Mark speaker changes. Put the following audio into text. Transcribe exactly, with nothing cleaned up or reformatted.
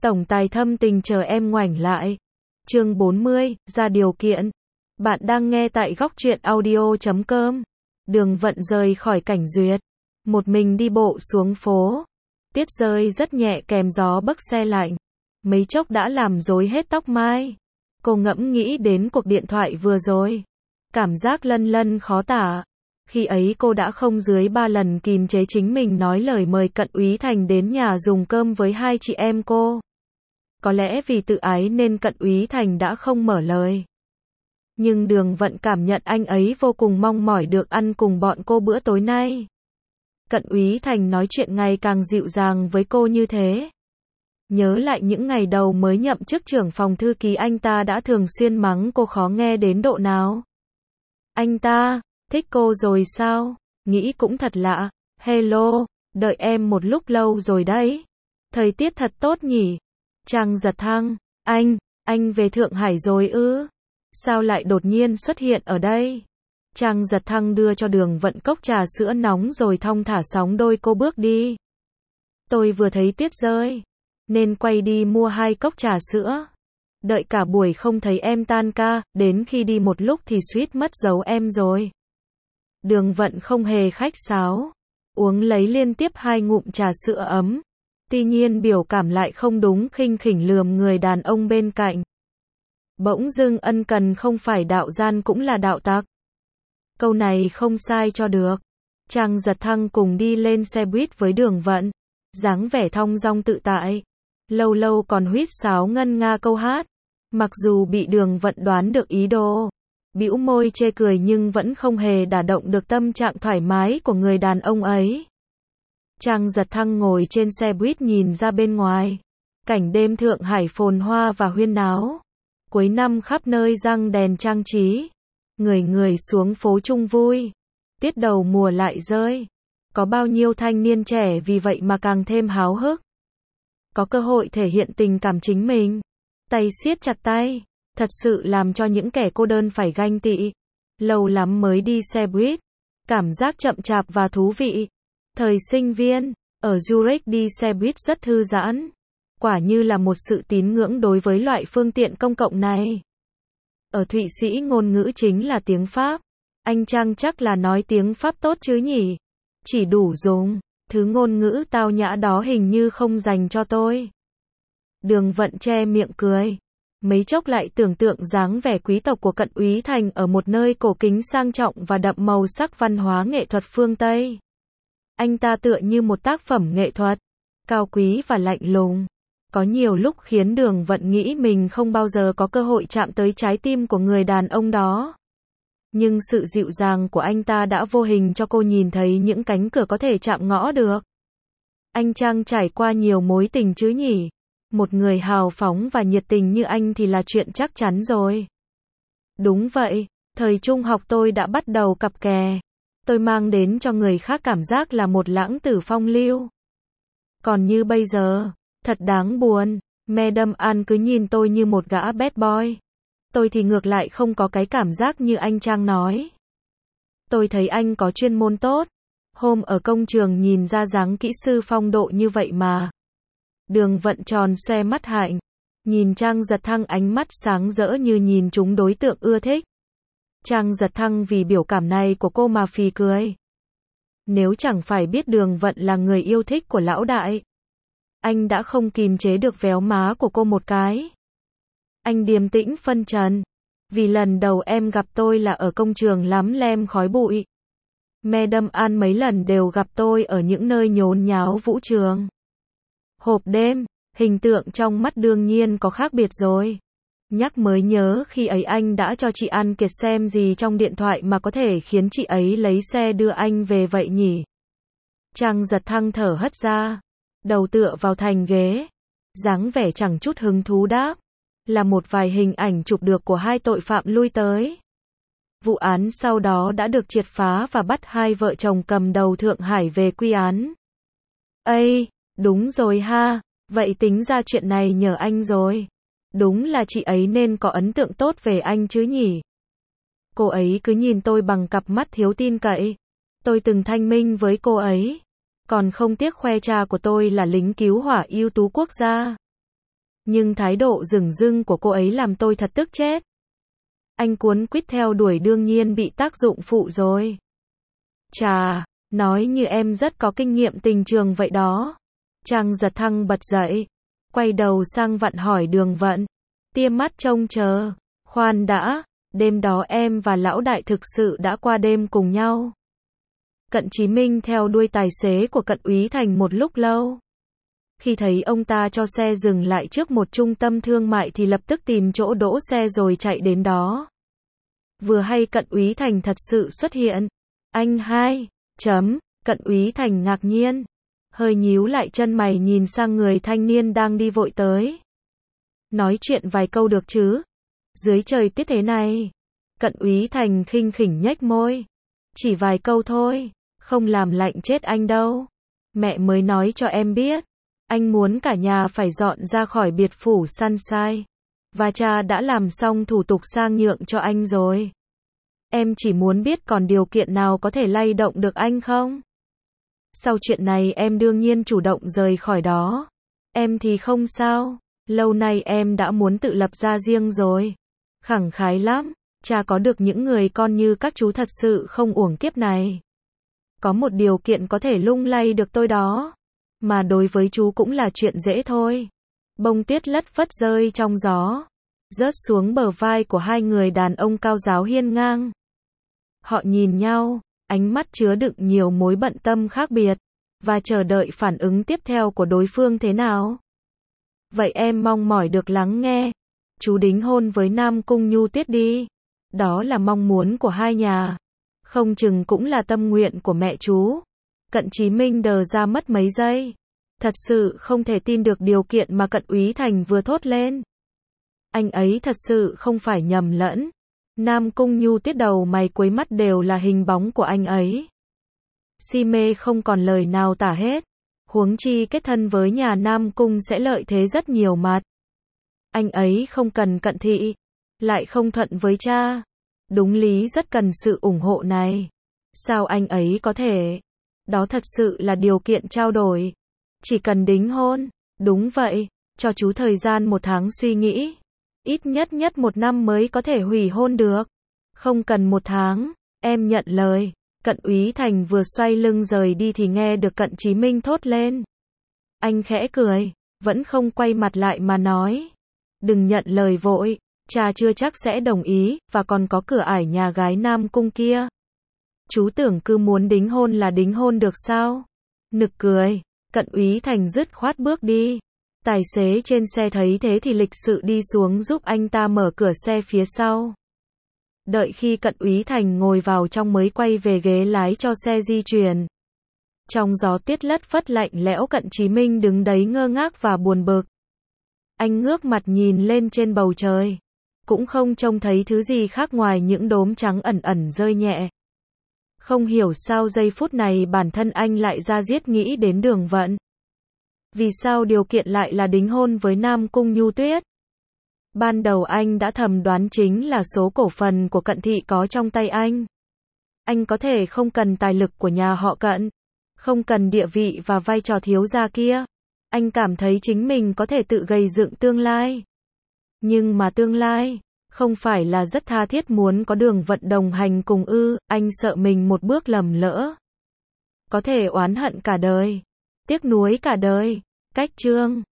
Speaker 1: Tổng tài thâm tình chờ em ngoảnh lại. Chương bốn mươi, ra điều kiện. Bạn đang nghe tại góc truyện audio chấm com. Đường Vận rời khỏi Cảnh Duyệt, một mình đi bộ xuống phố. Tuyết rơi rất nhẹ kèm gió bấc se lạnh, mấy chốc đã làm rối hết tóc mai. Cô ngẫm nghĩ đến cuộc điện thoại vừa rồi, cảm giác lân lân khó tả. Khi ấy cô đã không dưới ba lần kìm chế chính mình nói lời mời Cận Úy Thành đến nhà dùng cơm với hai chị em cô. Có lẽ vì tự ái nên Cận Úy Thành đã không mở lời. Nhưng Đường Vận cảm nhận anh ấy vô cùng mong mỏi được ăn cùng bọn cô bữa tối nay. Cận Úy Thành nói chuyện ngày càng dịu dàng với cô như thế. Nhớ lại những ngày đầu mới nhậm chức trưởng phòng thư ký, anh ta đã thường xuyên mắng cô khó nghe đến độ nào. Anh ta thích cô rồi sao? Nghĩ cũng thật lạ. Hello, đợi em một lúc lâu rồi đấy. Thời tiết thật tốt nhỉ? Trang giật thăng, anh, anh về Thượng Hải rồi ư? Sao lại đột nhiên xuất hiện ở đây? Trang giật thăng đưa cho Đường Vận cốc trà sữa nóng rồi thong thả sóng đôi cô bước đi. Tôi vừa thấy tuyết rơi, nên quay đi mua hai cốc trà sữa. Đợi cả buổi không thấy em tan ca, đến khi đi một lúc thì suýt mất dấu em rồi. Đường Vận không hề khách sáo, uống lấy liên tiếp hai ngụm trà sữa ấm. Tuy nhiên biểu cảm lại không đúng, khinh khỉnh lườm người đàn ông bên cạnh. Bỗng dưng ân cần không phải đạo gian cũng là đạo tặc. Câu này không sai cho được. Trang giật thăng cùng đi lên xe buýt với Đường Vận, dáng vẻ thong dong tự tại. Lâu lâu còn huýt sáo ngân nga câu hát. Mặc dù bị Đường Vận đoán được ý đồ, bĩu môi chê cười nhưng vẫn không hề đả động được tâm trạng thoải mái của người đàn ông ấy. Trang giật thăng ngồi trên xe buýt nhìn ra bên ngoài. Cảnh đêm Thượng Hải phồn hoa và huyên náo. Cuối năm khắp nơi răng đèn trang trí. Người người xuống phố chung vui. Tuyết đầu mùa lại rơi. Có bao nhiêu thanh niên trẻ vì vậy mà càng thêm háo hức. Có cơ hội thể hiện tình cảm chính mình. Tay siết chặt tay. Thật sự làm cho những kẻ cô đơn phải ganh tị. Lâu lắm mới đi xe buýt. Cảm giác chậm chạp và thú vị. Thời sinh viên, ở Zurich đi xe buýt rất thư giãn. Quả như là một sự tín ngưỡng đối với loại phương tiện công cộng này. Ở Thụy Sĩ ngôn ngữ chính là tiếng Pháp. Anh Trang chắc là nói tiếng Pháp tốt chứ nhỉ? Chỉ đủ dùng. Thứ ngôn ngữ tao nhã đó hình như không dành cho tôi. Đường Vận che miệng cười. Mấy chốc lại tưởng tượng dáng vẻ quý tộc của Cận Úy Thành ở một nơi cổ kính sang trọng và đậm màu sắc văn hóa nghệ thuật phương Tây. Anh ta tựa như một tác phẩm nghệ thuật, cao quý và lạnh lùng. Có nhiều lúc khiến Đường Vận nghĩ mình không bao giờ có cơ hội chạm tới trái tim của người đàn ông đó. Nhưng sự dịu dàng của anh ta đã vô hình cho cô nhìn thấy những cánh cửa có thể chạm ngõ được. Anh Trang trải qua nhiều mối tình chứ nhỉ? Một người hào phóng và nhiệt tình như anh thì là chuyện chắc chắn rồi. Đúng vậy, thời trung học tôi đã bắt đầu cặp kè. Tôi mang đến cho người khác cảm giác là một lãng tử phong lưu. Còn như bây giờ, thật đáng buồn. Madam An cứ nhìn tôi như một gã bad boy. Tôi thì ngược lại không có cái cảm giác như anh Trang nói. Tôi thấy anh có chuyên môn tốt. Hôm ở công trường nhìn ra dáng kỹ sư phong độ như vậy mà. Đường Vận tròn xoe mắt hạnh. Nhìn Trang giật thăng ánh mắt sáng rỡ như nhìn chúng đối tượng ưa thích. Trang giật thăng vì biểu cảm này của cô mà phì cười. Nếu chẳng phải biết Đường Vận là người yêu thích của lão đại, anh đã không kìm chế được véo má của cô một cái. Anh điềm tĩnh phân trần. Vì lần đầu em gặp tôi là ở công trường lắm lem khói bụi. Madam An mấy lần đều gặp tôi ở những nơi nhốn nháo vũ trường. Hộp đêm, hình tượng trong mắt đương nhiên có khác biệt rồi. Nhắc mới nhớ khi ấy anh đã cho chị An Kiệt xem gì trong điện thoại mà có thể khiến chị ấy lấy xe đưa anh về vậy nhỉ? Trang giật thăng thở hắt ra, đầu tựa vào thành ghế, dáng vẻ chẳng chút hứng thú đáp. Là một vài hình ảnh chụp được của hai tội phạm lui tới. Vụ án sau đó đã được triệt phá và bắt hai vợ chồng cầm đầu Thượng Hải về quy án. Ây, đúng rồi ha, vậy tính ra chuyện này nhờ anh rồi. Đúng là chị ấy nên có ấn tượng tốt về anh chứ nhỉ? Cô ấy cứ nhìn tôi bằng cặp mắt thiếu tin cậy. Tôi từng thanh minh với cô ấy. Còn không tiếc khoe cha của tôi là lính cứu hỏa ưu tú quốc gia. Nhưng thái độ dửng dưng của cô ấy làm tôi thật tức chết. Anh cuốn quýt theo đuổi đương nhiên bị tác dụng phụ rồi. Chà, nói như em rất có kinh nghiệm tình trường vậy đó. Trang giật thăng bật dậy, quay đầu sang Vận hỏi Đường Vận, tia mắt trông chờ. Khoan đã, đêm đó em và lão đại thực sự đã qua đêm cùng nhau. Cận Chí Minh theo đuôi tài xế của Cận Úy Thành một lúc lâu. Khi thấy ông ta cho xe dừng lại trước một trung tâm thương mại thì lập tức tìm chỗ đỗ xe rồi chạy đến đó. Vừa hay Cận Úy Thành thật sự xuất hiện. Anh hai, chấm, Cận Úy Thành ngạc nhiên, hơi nhíu lại chân mày nhìn sang người thanh niên đang đi vội tới. Nói chuyện vài câu được chứ? Dưới trời tiết thế này. Cận Úy Thành khinh khỉnh nhếch môi. Chỉ vài câu thôi, không làm lạnh chết anh đâu. Mẹ mới nói cho em biết, anh muốn cả nhà phải dọn ra khỏi biệt phủ Sunshine. Và cha đã làm xong thủ tục sang nhượng cho anh rồi. Em chỉ muốn biết còn điều kiện nào có thể lay động được anh không? Sau chuyện này em đương nhiên chủ động rời khỏi đó. Em thì không sao. Lâu nay em đã muốn tự lập ra riêng rồi. Khẳng khái lắm. Cha có được những người con như các chú thật sự không uổng kiếp này. Có một điều kiện có thể lung lay được tôi đó. Mà đối với chú cũng là chuyện dễ thôi. Bông tuyết lất phất rơi trong gió, rớt xuống bờ vai của hai người đàn ông cao giáo hiên ngang. Họ nhìn nhau, ánh mắt chứa đựng nhiều mối bận tâm khác biệt, và chờ đợi phản ứng tiếp theo của đối phương thế nào. Vậy em mong mỏi được lắng nghe. Chú đính hôn với Nam Cung Nhu Tuyết đi. Đó là mong muốn của hai nhà. Không chừng cũng là tâm nguyện của mẹ chú. Cận Chí Minh đờ ra mất mấy giây. Thật sự không thể tin được điều kiện mà Cận Úy Thành vừa thốt lên. Anh ấy thật sự không phải nhầm lẫn. Nam Cung Nhu Tuyết đầu mày cuối mắt đều là hình bóng của anh ấy. Si mê không còn lời nào tả hết. Huống chi kết thân với nhà Nam Cung sẽ lợi thế rất nhiều mặt. Anh ấy không cần Cận thị, lại không thuận với cha. Đúng lý rất cần sự ủng hộ này. Sao anh ấy có thể? Đó thật sự là điều kiện trao đổi. Chỉ cần đính hôn. Đúng vậy, cho chú thời gian một tháng suy nghĩ. Ít nhất nhất một năm mới có thể hủy hôn được. Không cần một tháng, em nhận lời. Cận Úy Thành vừa xoay lưng rời đi thì nghe được Cận Chí Minh thốt lên. Anh khẽ cười, vẫn không quay mặt lại mà nói. Đừng nhận lời vội, cha chưa chắc sẽ đồng ý, và còn có cửa ải nhà gái Nam Cung kia. Chú tưởng cứ muốn đính hôn là đính hôn được sao? Nực cười, Cận Úy Thành dứt khoát bước đi. Tài xế trên xe thấy thế thì lịch sự đi xuống giúp anh ta mở cửa xe phía sau. Đợi khi Cận Úy Thành ngồi vào trong mới quay về ghế lái cho xe di chuyển. Trong gió tuyết lất phất lạnh lẽo, Cận Chí Minh đứng đấy ngơ ngác và buồn bực. Anh ngước mặt nhìn lên trên bầu trời. Cũng không trông thấy thứ gì khác ngoài những đốm trắng ẩn ẩn rơi nhẹ. Không hiểu sao giây phút này bản thân anh lại ra diết nghĩ đến Đường Vận. Vì sao điều kiện lại là đính hôn với Nam Cung Nhu Tuyết? Ban đầu anh đã thầm đoán chính là số cổ phần của Cận thị có trong tay anh. Anh có thể không cần tài lực của nhà họ Cận, không cần địa vị và vai trò thiếu gia kia. Anh cảm thấy chính mình có thể tự gây dựng tương lai. Nhưng mà tương lai, không phải là rất tha thiết muốn có Đường Vận đồng hành cùng ư, anh sợ mình một bước lầm lỡ. Có thể oán hận cả đời, tiếc nuối cả đời. Cách chương